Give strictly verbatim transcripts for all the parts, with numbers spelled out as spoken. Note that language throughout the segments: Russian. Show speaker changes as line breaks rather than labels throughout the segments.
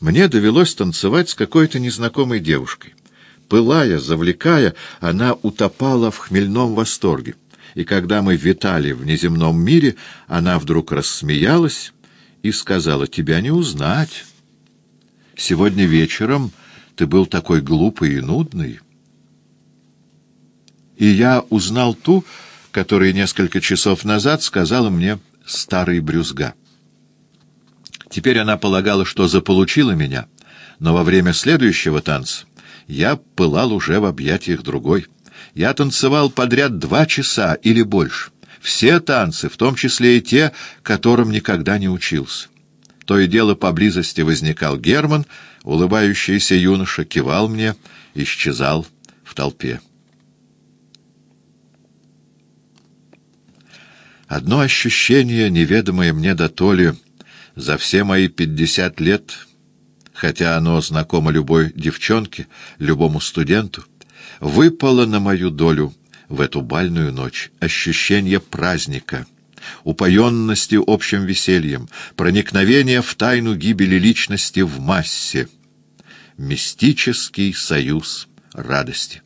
Мне довелось танцевать с какой-то незнакомой девушкой. Пылая, завлекая, она утопала в хмельном восторге. И когда мы витали в неземном мире, она вдруг рассмеялась и сказала: «Тебя не узнать. Сегодня вечером ты был такой глупый и нудный». И я узнал ту, которая несколько часов назад сказала мне «старый брюзга». Теперь она полагала, что заполучила меня, но во время следующего танца я пылал уже в объятиях другой. Я танцевал подряд два часа или больше. Все танцы, в том числе и те, которым никогда не учился. То и дело поблизости возникал Герман, улыбающийся юноша, кивал мне, исчезал в толпе. Одно ощущение, неведомое мне дотоле за все мои пятьдесят лет, хотя оно знакомо любой девчонке, любому студенту, выпало на мою долю в эту бальную ночь. Ощущение праздника, упоенности общим весельем, проникновение в тайну гибели личности в массе, мистический союз радости.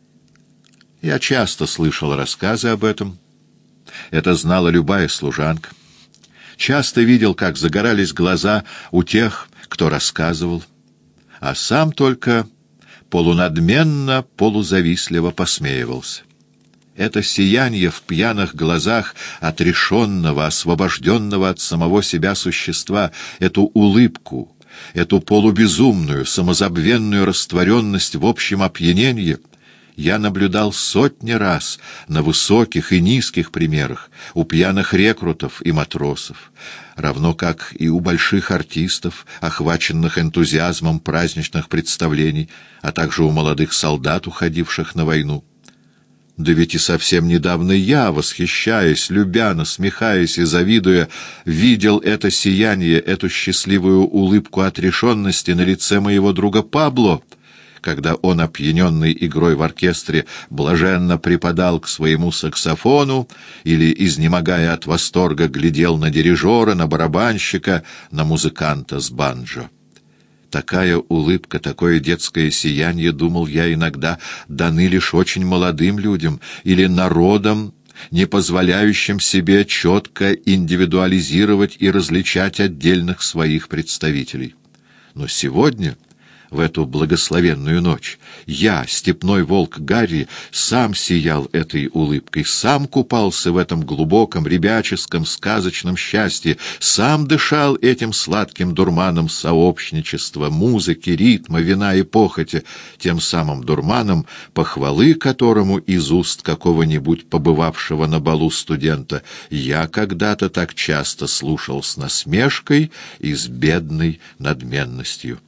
Я часто слышал рассказы об этом. Это знала любая служанка. Часто видел, как загорались глаза у тех, кто рассказывал, а сам только полунадменно, полузавистливо посмеивался. Это сияние в пьяных глазах отрешенного, освобожденного от самого себя существа, эту улыбку, эту полубезумную, самозабвенную растворенность в общем опьянении я наблюдал сотни раз на высоких и низких примерах, у пьяных рекрутов и матросов, равно как и у больших артистов, охваченных энтузиазмом праздничных представлений, а также у молодых солдат, уходивших на войну. Да ведь и совсем недавно я, восхищаясь, любя, насмехаясь и завидуя, видел это сияние, эту счастливую улыбку отрешенности на лице моего друга Пабло, когда он, опьяненный игрой в оркестре, блаженно припадал к своему саксофону или, изнемогая от восторга, глядел на дирижера, на барабанщика, на музыканта с банджо. Такая улыбка, такое детское сияние, думал я иногда, даны лишь очень молодым людям или народам, не позволяющим себе четко индивидуализировать и различать отдельных своих представителей. Но сегодня, в эту благословенную ночь, я, степной волк Гарри, сам сиял этой улыбкой, сам купался в этом глубоком, ребяческом, сказочном счастье, сам дышал этим сладким дурманом сообщничества, музыки, ритма, вина и похоти, тем самым дурманом, похвалы которому из уст какого-нибудь побывавшего на балу студента я когда-то так часто слушал с насмешкой и с бедной надменностью.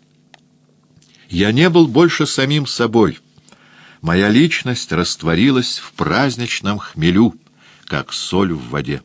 Я не был больше самим собой. Моя личность растворилась в праздничном хмелю, как соль в воде.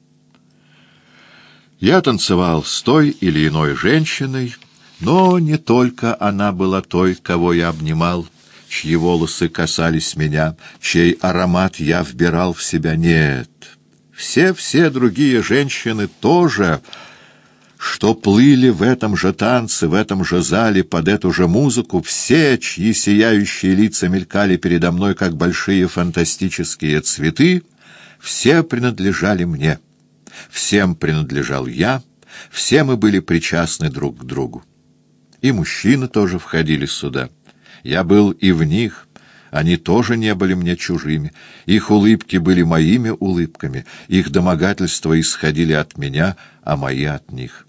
Я танцевал с той или иной женщиной, но не только она была той, кого я обнимал, чьи волосы касались меня, чей аромат я вбирал в себя. Нет, все-все другие женщины тоже, что плыли в этом же танце, в этом же зале, под эту же музыку, все, чьи сияющие лица мелькали передо мной, как большие фантастические цветы, все принадлежали мне. Всем принадлежал я, все мы были причастны друг к другу. И мужчины тоже входили сюда. Я был и в них, они тоже не были мне чужими. Их улыбки были моими улыбками, их домогательства исходили от меня, а мои от них.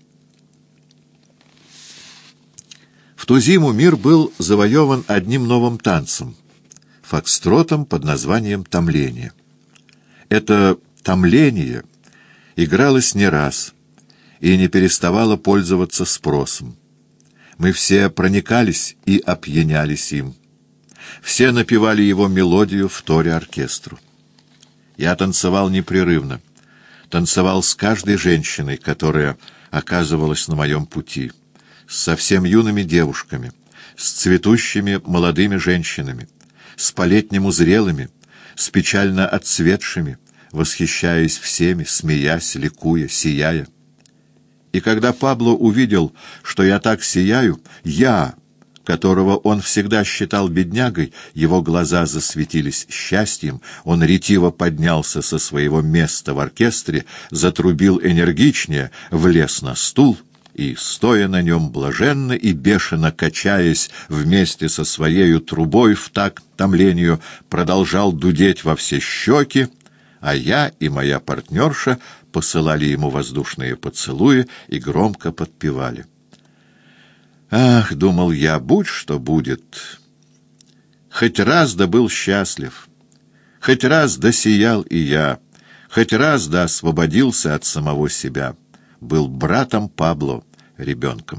В ту зиму мир был завоеван одним новым танцем — фокстротом под названием «Томление». Это «томление» игралось не раз и не переставало пользоваться спросом. Мы все проникались и опьянялись им. Все напевали его мелодию в торе оркестру. Я танцевал непрерывно, танцевал с каждой женщиной, которая оказывалась на моем пути, с совсем юными девушками, с цветущими молодыми женщинами, с по-летнему зрелыми, с печально отцветшими, восхищаясь всеми, смеясь, ликуя, сияя. И когда Пабло увидел, что я так сияю, я, которого он всегда считал беднягой, его глаза засветились счастьем, он ретиво поднялся со своего места в оркестре, затрубил энергичнее, влез на стул и, стоя на нем блаженно и бешено качаясь вместе со своею трубой в такт томлению, продолжал дудеть во все щеки, а я и моя партнерша посылали ему воздушные поцелуи и громко подпевали. Ах, думал я, будь что будет. Хоть раз да был счастлив, хоть раз да сиял и я, хоть раз да освободился от самого себя, был братом Пабло, ребенком.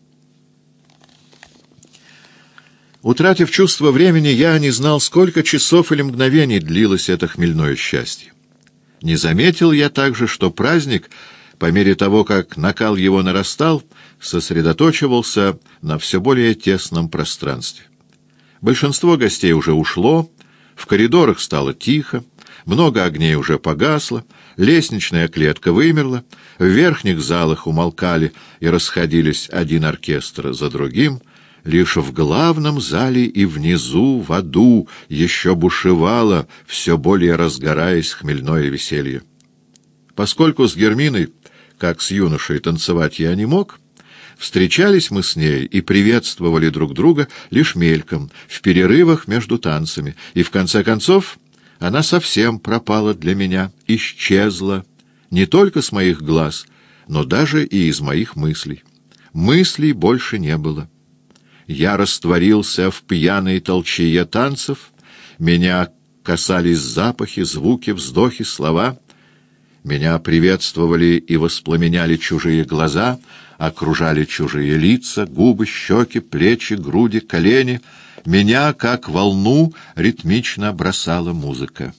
Утратив чувство времени, я не знал, сколько часов или мгновений длилось это хмельное счастье. Не заметил я также, что праздник, по мере того, как накал его нарастал, сосредоточивался на все более тесном пространстве. Большинство гостей уже ушло, в коридорах стало тихо, много огней уже погасло, лестничная клетка вымерла, в верхних залах умолкали и расходились один оркестр за другим. Лишь в главном зале и внизу, в аду, еще бушевало, все более разгораясь, хмельное веселье. Поскольку с Герминой, как с юношей, танцевать я не мог, встречались мы с ней и приветствовали друг друга лишь мельком, в перерывах между танцами, и в конце концов она совсем пропала для меня, исчезла, не только с моих глаз, но даже и из моих мыслей. Мыслей больше не было. Я растворился в пьяной толчее танцев, меня касались запахи, звуки, вздохи, слова. Меня приветствовали и воспламеняли чужие глаза, окружали чужие лица, губы, щеки, плечи, груди, колени. Меня, как волну, ритмично бросала музыка.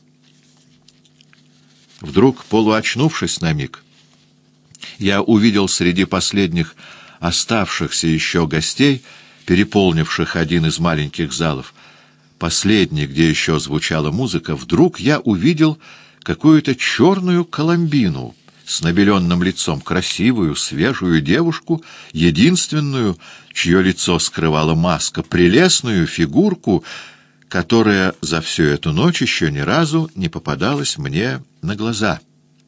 Вдруг, полуочнувшись на миг, я увидел среди последних оставшихся еще гостей, переполнивших один из маленьких залов, последний, где еще звучала музыка, вдруг я увидел какую-то черную коломбину с набеленным лицом, красивую, свежую девушку, единственную, чье лицо скрывала маска, прелестную фигурку, которая за всю эту ночь еще ни разу не попадалась мне на глаза.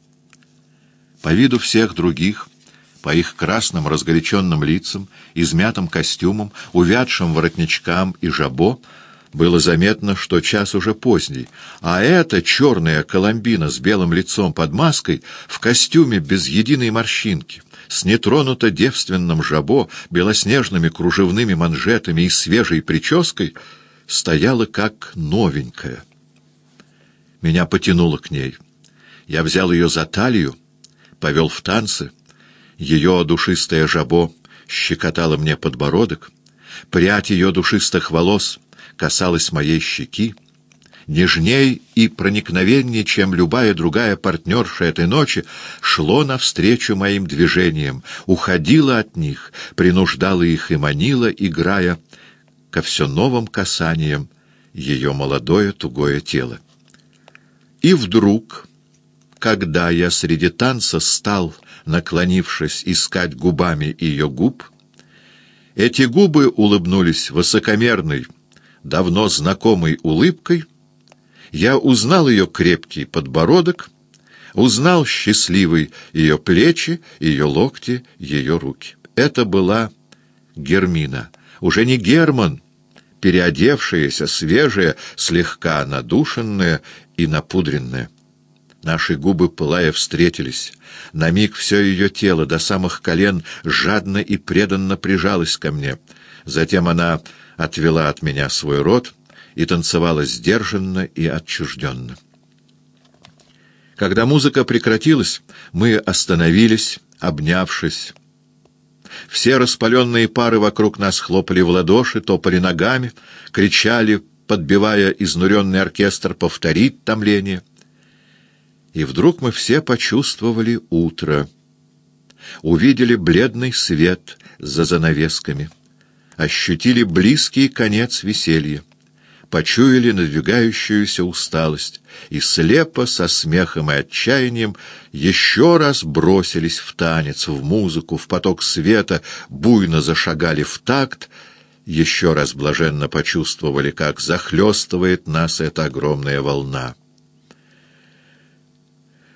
По виду всех других, по их красным разгоряченным лицам, измятым костюмам, увядшим воротничкам и жабо, было заметно, что час уже поздний, а эта черная коломбина с белым лицом под маской, в костюме без единой морщинки, с нетронуто девственным жабо, белоснежными кружевными манжетами и свежей прической, стояла как новенькая. Меня потянуло к ней. Я взял ее за талию, повел в танцы. Ее душистое жабо щекотало мне подбородок, прядь ее душистых волос касалась моей щеки. Нежней и проникновеннее, чем любая другая партнерша этой ночи, шло навстречу моим движениям, уходило от них, принуждало их и манило, играя ко все новым касаниям ее молодое тугое тело. И вдруг, когда я среди танца стал, наклонившись, искать губами ее губ, эти губы улыбнулись высокомерной, давно знакомой улыбкой. Я узнал ее крепкий подбородок, узнал счастливый ее плечи, ее локти, ее руки. Это была Гермина, уже не Герман, переодевшаяся, свежая, слегка надушенная и напудренная. Наши губы, пылая, встретились. На миг все ее тело до самых колен жадно и преданно прижалось ко мне. Затем она отвела от меня свой рот и танцевала сдержанно и отчужденно. Когда музыка прекратилась, мы остановились, обнявшись. Все распаленные пары вокруг нас хлопали в ладоши, топали ногами, кричали, подбивая изнуренный оркестр повторить томление. И вдруг мы все почувствовали утро, увидели бледный свет за занавесками, ощутили близкий конец веселья. почуяли надвигающуюся усталость и слепо, со смехом и отчаянием, еще раз бросились в танец, в музыку, в поток света, буйно зашагали в такт, еще раз блаженно почувствовали, как захлестывает нас эта огромная волна.